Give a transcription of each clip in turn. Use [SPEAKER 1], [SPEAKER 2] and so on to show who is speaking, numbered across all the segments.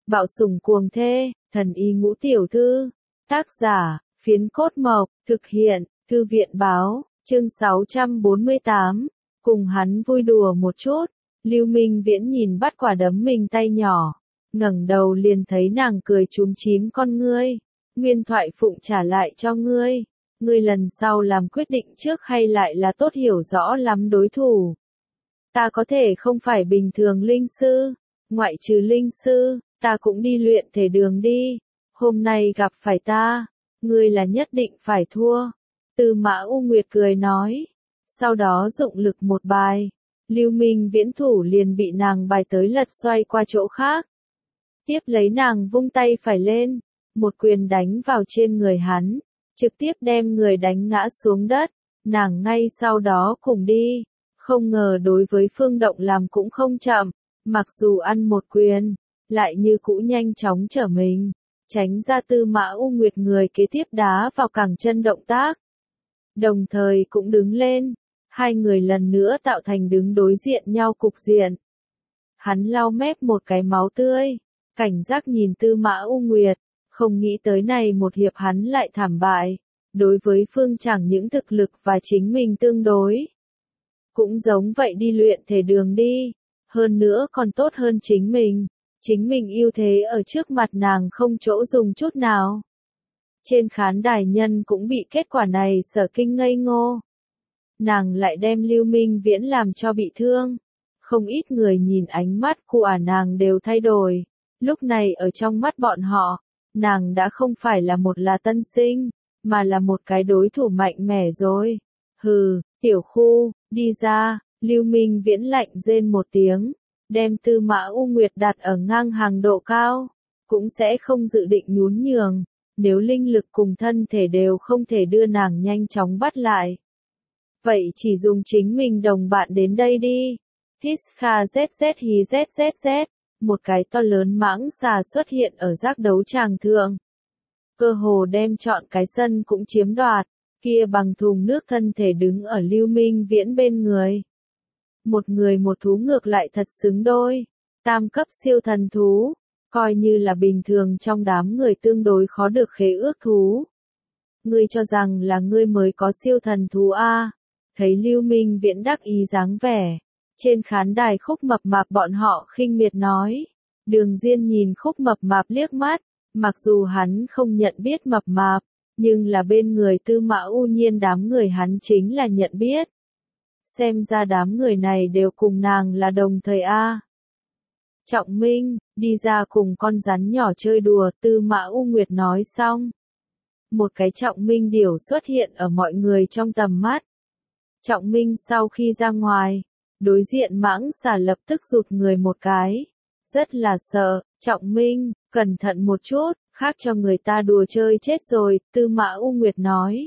[SPEAKER 1] Bạo sủng cuồng thê, thần y ngũ tiểu thư. Tác giả, Phiến Cốt Mộc, thực hiện, Thư viện báo, chương 648. Cùng hắn vui đùa một chút, Lưu Minh Viễn nhìn bắt quả đấm mình tay nhỏ, ngẩng đầu liền thấy nàng cười chúm chím con ngươi. Nguyên thoại phụng trả lại cho ngươi. Ngươi lần sau làm quyết định trước hay lại là tốt hiểu rõ lắm đối thủ. Ta có thể không phải bình thường linh sư, ngoại trừ linh sư, ta cũng đi luyện thể đường đi. Hôm nay gặp phải ta, ngươi là nhất định phải thua. Tư Mã U Nguyệt cười nói. Sau đó dụng lực một bài, Lưu Minh Viễn thủ liền bị nàng bài tới lật xoay qua chỗ khác. Tiếp lấy nàng vung tay phải lên, một quyền đánh vào trên người hắn, trực tiếp đem người đánh ngã xuống đất. Nàng ngay sau đó cùng đi, không ngờ đối với Phương Động làm cũng không chậm, mặc dù ăn một quyền, lại như cũ nhanh chóng trở mình, tránh ra Tư Mã U Nguyệt người kế tiếp đá vào cẳng chân động tác. Đồng thời cũng đứng lên, hai người lần nữa tạo thành đứng đối diện nhau cục diện. Hắn lau mép một cái máu tươi, cảnh giác nhìn Tư Mã U Nguyệt, không nghĩ tới này một hiệp hắn lại thảm bại. Đối với Phương chẳng những thực lực và chính mình tương đối. Cũng giống vậy đi luyện thể đường đi, hơn nữa còn tốt hơn chính mình. Chính mình ưu thế ở trước mặt nàng không chỗ dùng chút nào. Trên khán đài nhân cũng bị kết quả này sở kinh ngây ngô. Nàng lại đem Lưu Minh Viễn làm cho bị thương. Không ít người nhìn ánh mắt của nàng đều thay đổi. Lúc này ở trong mắt bọn họ, nàng đã không phải là một là tân sinh, mà là một cái đối thủ mạnh mẽ rồi. Hừ, tiểu khu, đi ra. Lưu Minh Viễn lạnh rên một tiếng, đem Tư Mã U Nguyệt đặt ở ngang hàng độ cao, cũng sẽ không dự định nhún nhường, nếu linh lực cùng thân thể đều không thể đưa nàng nhanh chóng bắt lại. Vậy chỉ dùng chính mình đồng bạn đến đây đi. Hít kha zz hí zzz, một cái to lớn mãng xà xuất hiện ở giác đấu tràng thượng. Cơ hồ đem trọn cái sân cũng chiếm đoạt, kia bằng thùng nước thân thể đứng ở Lưu Minh Viễn bên người. Một người một thú ngược lại thật xứng đôi, tam cấp siêu thần thú, coi như là bình thường trong đám người tương đối khó được khế ước thú. Ngươi cho rằng là ngươi mới có siêu thần thú a? Thấy Lưu Minh Viễn đắc ý dáng vẻ, trên khán đài Khúc Mập Mạp bọn họ khinh miệt nói. Đường Diên nhìn Khúc Mập Mạp liếc mắt, mặc dù hắn không nhận biết Mập Mạp, nhưng là bên người Tư Mã U Nhiên đám người hắn chính là nhận biết. Xem ra đám người này đều cùng nàng là đồng thời a. Trọng Minh, đi ra cùng con rắn nhỏ chơi đùa, Tư Mã U Nguyệt nói xong. Một cái Trọng Minh điểu xuất hiện ở mọi người trong tầm mắt. Trọng Minh sau khi ra ngoài, đối diện mãng xà lập tức rụt người một cái. Rất là sợ, Trọng Minh, cẩn thận một chút, khác cho người ta đùa chơi chết rồi, Tư Mã U Nguyệt nói.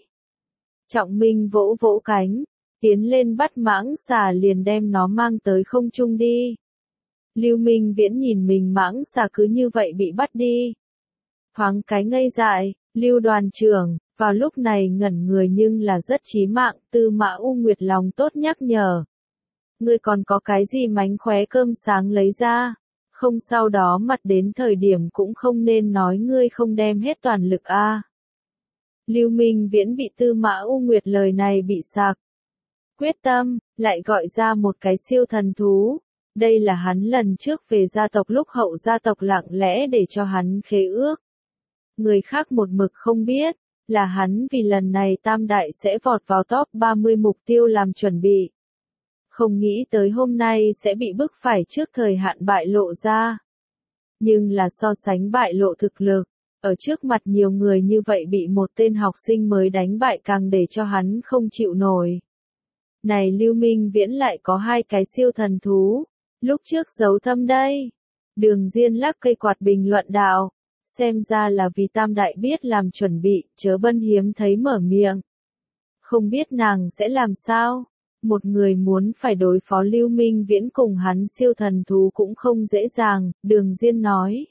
[SPEAKER 1] Trọng Minh vỗ vỗ cánh, tiến lên bắt mãng xà liền đem nó mang tới không trung đi. Lưu Minh Viễn nhìn mình mãng xà cứ như vậy bị bắt đi. Thoáng cái ngây dại, Lưu đoàn trưởng, vào lúc này ngẩn người nhưng là rất chí mạng, Tư Mã U Nguyệt lòng tốt nhắc nhở. Ngươi còn có cái gì mánh khóe cơm sáng lấy ra, không sau đó mặt đến thời điểm cũng không nên nói ngươi không đem hết toàn lực a. Lưu Minh Viễn bị Tư Mã U Nguyệt lời này bị sặc. Quyết tâm, lại gọi ra một cái siêu thần thú. Đây là hắn lần trước về gia tộc lúc hậu gia tộc lặng lẽ để cho hắn khế ước. Người khác một mực không biết, là hắn vì lần này Tam Đại sẽ vọt vào top 30 mục tiêu làm chuẩn bị. Không nghĩ tới hôm nay sẽ bị bức phải trước thời hạn bại lộ ra. Nhưng là so sánh bại lộ thực lực, ở trước mặt nhiều người như vậy bị một tên học sinh mới đánh bại càng để cho hắn không chịu nổi. Này Lưu Minh Viễn lại có hai cái siêu thần thú, lúc trước giấu thâm đây. Đường Diên lắc cây quạt bình luận đạo, xem ra là vì Tam Đại biết làm chuẩn bị, Chớ Bân hiếm thấy mở miệng. Không biết nàng sẽ làm sao, một người muốn phải đối phó Lưu Minh Viễn cùng hắn siêu thần thú cũng không dễ dàng, Đường Diên nói.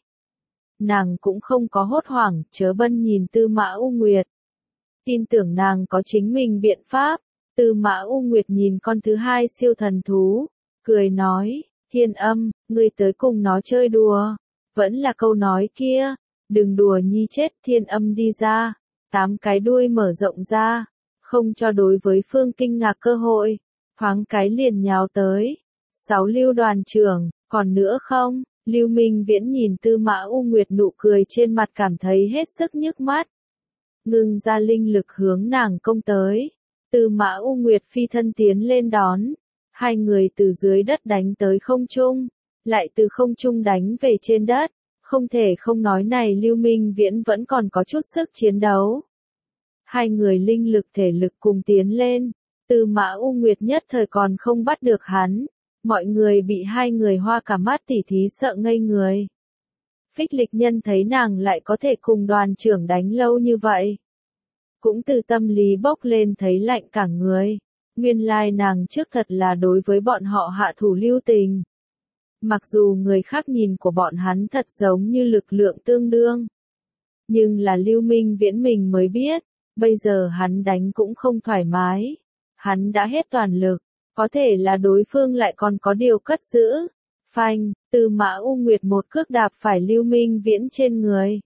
[SPEAKER 1] Nàng cũng không có hốt hoảng, Chớ Bân nhìn Tư Mã U Nguyệt. Tin tưởng nàng có chính mình biện pháp. Tư Mã U Nguyệt nhìn con thứ hai siêu thần thú, cười nói, Thiên Âm, ngươi tới cùng nó chơi đùa. Vẫn là câu nói kia, đừng đùa nhi chết thiên âm đi ra, 8 cái đuôi mở rộng ra, không cho đối với phương kinh ngạc cơ hội, thoáng cái liền nhào tới. 6 Lưu đoàn trưởng, còn nữa không? Lưu Minh Viễn nhìn Tư Mã U Nguyệt nụ cười trên mặt cảm thấy hết sức nhức mắt. Ngưng ra linh lực hướng nàng công tới. Tư Mã U Nguyệt phi thân tiến lên đón. Hai người từ dưới đất đánh tới không trung, lại từ không trung đánh về trên đất. Không thể không nói này Lưu Minh Viễn vẫn còn có chút sức chiến đấu. Hai người linh lực thể lực cùng tiến lên. Tư Mã U Nguyệt nhất thời còn không bắt được hắn. Mọi người bị hai người hoa cả mắt tỉ thí sợ ngây người. Phích Lịch Nhân thấy nàng lại có thể cùng đoàn trưởng đánh lâu như vậy. Cũng từ tâm lý bốc lên thấy lạnh cả người. Nguyên lai nàng trước thật là đối với bọn họ hạ thủ lưu tình. Mặc dù người khác nhìn của bọn hắn thật giống như lực lượng tương đương. Nhưng là Lưu Minh Viễn mình mới biết, bây giờ hắn đánh cũng không thoải mái. Hắn đã hết toàn lực. Có thể là đối phương lại còn có điều cất giữ. Phanh, Tư Mã U Nguyệt một cước đạp phải Lưu Minh Viễn trên người.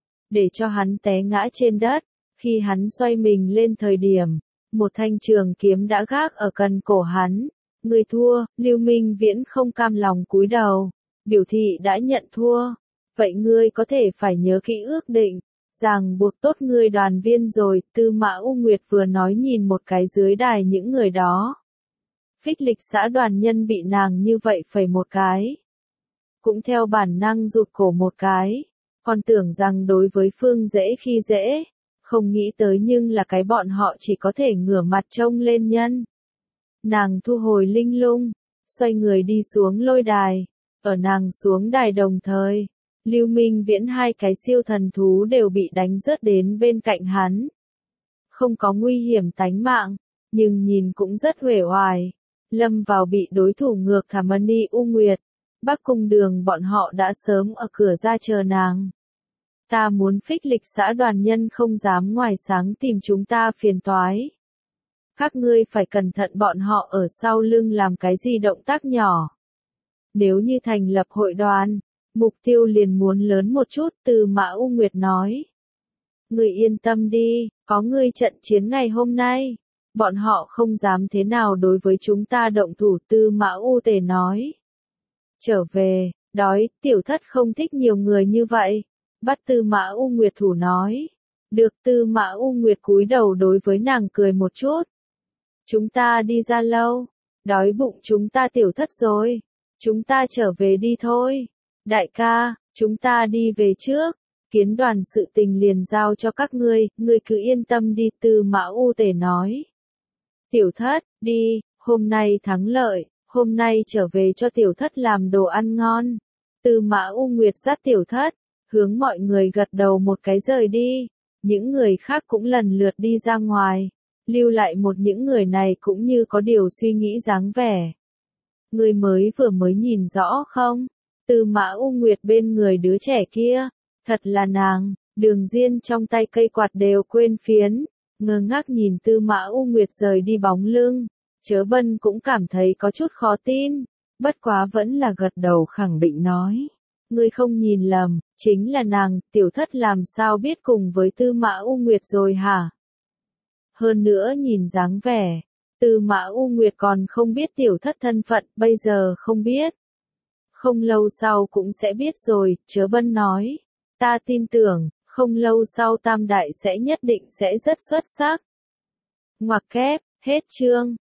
[SPEAKER 1] Để cho hắn té ngã trên đất. Khi hắn xoay mình lên thời điểm, một thanh trường kiếm đã gác ở cần cổ hắn. Người thua, Lưu Minh Viễn không cam lòng cúi đầu. Biểu thị đã nhận thua. Vậy ngươi có thể phải nhớ kỹ ước định. Ràng buộc tốt ngươi đoàn viên rồi. Tư Mã U Nguyệt vừa nói nhìn một cái dưới đài những người đó. Phích Lịch xã đoàn nhân bị nàng như vậy phẩy một cái. Cũng theo bản năng rụt cổ một cái. Còn tưởng rằng đối với Phương dễ khi dễ. Không nghĩ tới nhưng là cái bọn họ chỉ có thể ngửa mặt trông lên nhân. Nàng thu hồi linh lung. Xoay người đi xuống lôi đài. Ở nàng xuống đài đồng thời. Lưu Minh Viễn hai cái siêu thần thú đều bị đánh rớt đến bên cạnh hắn. Không có nguy hiểm tánh mạng. Nhưng nhìn cũng rất uể oải. Lâm vào bị đối thủ ngược thả Mani U Nguyệt. Bắc Cung Đường bọn họ đã sớm ở cửa ra chờ nàng. Ta muốn Phích Lịch xã đoàn nhân không dám ngoài sáng tìm chúng ta phiền toái. Các ngươi phải cẩn thận bọn họ ở sau lưng làm cái gì động tác nhỏ. Nếu như thành lập hội đoàn, mục tiêu liền muốn lớn một chút. Tư Mã U Nguyệt nói. Ngươi yên tâm đi, có ngươi trận chiến ngày hôm nay. Bọn họ không dám thế nào đối với chúng ta động thủ. Tư Mã U Tề nói. Trở về, đói, tiểu thất không thích nhiều người như vậy. Bắt Tư Mã U Nguyệt thủ nói. Được. Tư Mã U Nguyệt cúi đầu đối với nàng cười một chút. Chúng ta đi ra lâu. Đói bụng chúng ta tiểu thất rồi. Chúng ta trở về đi thôi. Đại ca, chúng ta đi về trước. Kiến đoàn sự tình liền giao cho các ngươi cứ yên tâm đi. Tư Mã U Tề nói. Tiểu thất, đi, hôm nay thắng lợi, hôm nay trở về cho tiểu thất làm đồ ăn ngon. Tư Mã U Nguyệt dắt tiểu thất, hướng mọi người gật đầu một cái rời đi. Những người khác cũng lần lượt đi ra ngoài, lưu lại một những người này cũng như có điều suy nghĩ dáng vẻ. Người vừa mới nhìn rõ không? Tư Mã U Nguyệt bên người đứa trẻ kia, thật là nàng. Đường Diên trong tay cây quạt đều quên phiến. Ngơ ngác nhìn Tư Mã U Nguyệt rời đi bóng lưng. Chớ Bân cũng cảm thấy có chút khó tin. Bất quá vẫn là gật đầu khẳng định nói. Ngươi không nhìn lầm, chính là nàng. Tiểu thất làm sao biết cùng với Tư Mã U Nguyệt rồi hả? Hơn nữa nhìn dáng vẻ, Tư Mã U Nguyệt còn không biết tiểu thất thân phận. Bây giờ không biết, không lâu sau cũng sẽ biết rồi. Chớ Bân nói. Ta tin tưởng, không lâu sau Tam Đại sẽ nhất định sẽ rất xuất sắc. Ngoặc kép, hết chương.